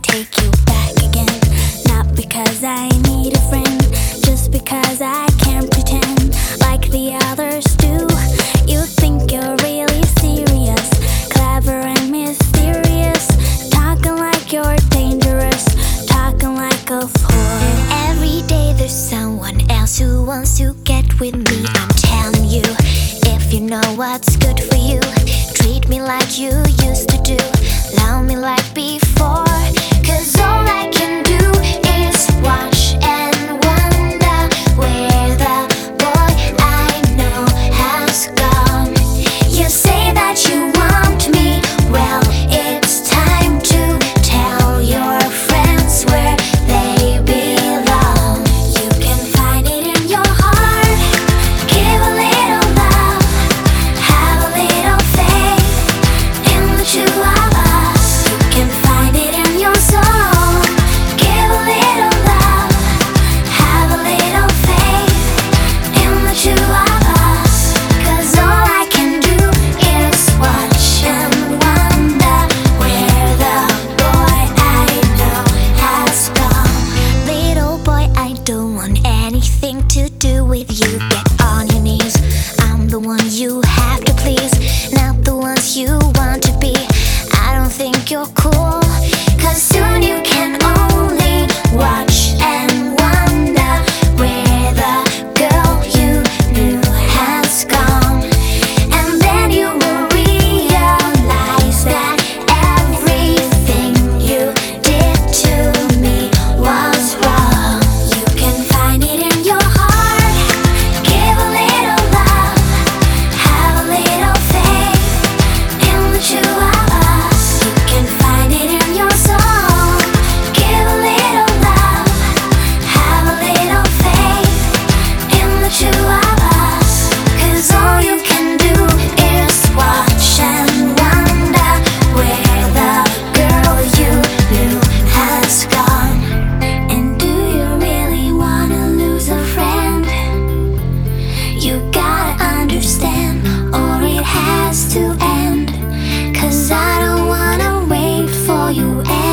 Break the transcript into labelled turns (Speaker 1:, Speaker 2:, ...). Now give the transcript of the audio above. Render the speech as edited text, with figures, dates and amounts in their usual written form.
Speaker 1: take you back again. Not because I need a friend, just because I can't pretend like the others do. You think you're really serious, clever and mysterious, talking like you're dangerous, talking like a fool.
Speaker 2: And every day there's someone else who wants to get with me. I'm telling you, if you know what's good for you, treat me like you used to do, love me like before. 'Cause all I can do is watch and wonder where the boy I know has gone. You say that you want me, well, it's time to tell your friends where they belong. You can find it in your heart, give a little love, have a little faith in the two of us. You can find it in your soul, give a little love, have a little faith in the two of us. 'Cause all I can do is watch and wonder where the boy I know has gone. Little boy, I don't want anything to do with you. Get on your knees, I'm the one you have to please, not the ones you want to be. I don't think you're cool, 'cause soon you can only watch and wonder where the girl you knew has gone. And then you will realize that everything you did to me was wrong. You can find it in your heart, give a little love, have a little faith in the two of us. You can find it in your soul, give a little love, have a little faith in the two of us. 'Cause all you can do is watch and wonder where the girl you knew has gone. And do you really wanna lose a friend? You gotta understand, or it has to end. 'Cause I don't wanna wait for you